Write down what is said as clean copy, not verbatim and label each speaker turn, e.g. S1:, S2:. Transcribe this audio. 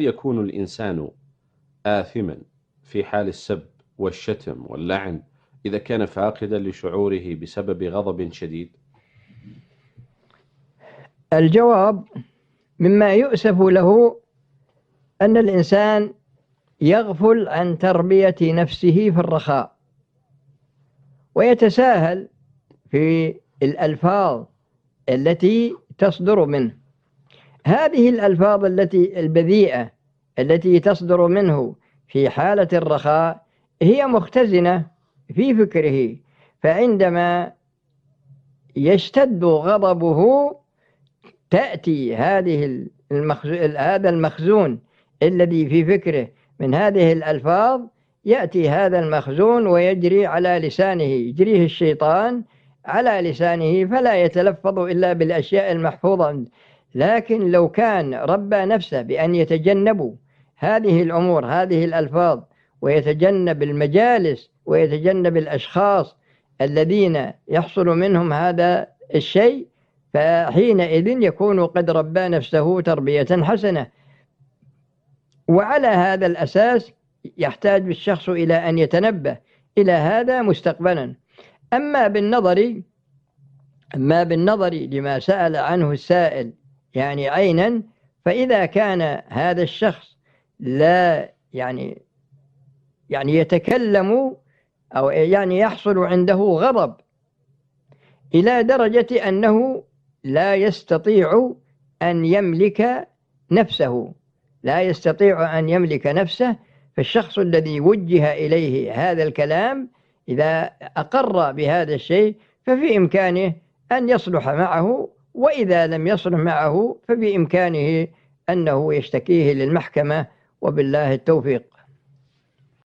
S1: يكون الإنسان آثما في حال السب والشتم واللعن إذا كان فاقدا لشعوره بسبب غضب شديد؟
S2: الجواب: مما يؤسف له أن الإنسان يغفل عن تربية نفسه في الرخاء، ويتساهل في الألفاظ التي تصدر منه. هذه الألفاظ البذيئة التي تصدر منه في حالة الرخاء هي مختزنة في فكره، فعندما يشتد غضبه تأتي هذا المخزون الذي في فكره من هذه الألفاظ، يأتي هذا المخزون ويجري على لسانه، يجريه الشيطان على لسانه، فلا يتلفظ إلا بالأشياء المحفوظة. لكن لو كان ربى نفسه بأن يتجنب هذه الأمور، هذه الألفاظ، ويتجنب المجالس ويتجنب الأشخاص الذين يحصل منهم هذا الشيء، فحينئذ يكون قد ربى نفسه تربية حسنة. وعلى هذا الأساس يحتاج الشخص إلى أن يتنبه إلى هذا مستقبلا. أما بالنظر لما سأل عنه السائل يعني عينا، فإذا كان هذا الشخص لا يعني يتكلم أو يعني يحصل عنده غضب إلى درجة أنه لا يستطيع أن يملك نفسه، فالشخص الذي وجه إليه هذا الكلام إذا أقر بهذا الشيء ففي إمكانه أن يصلح معه، وإذا لم يصلح معه فبإمكانه أنه يشتكيه للمحكمة، وبالله التوفيق.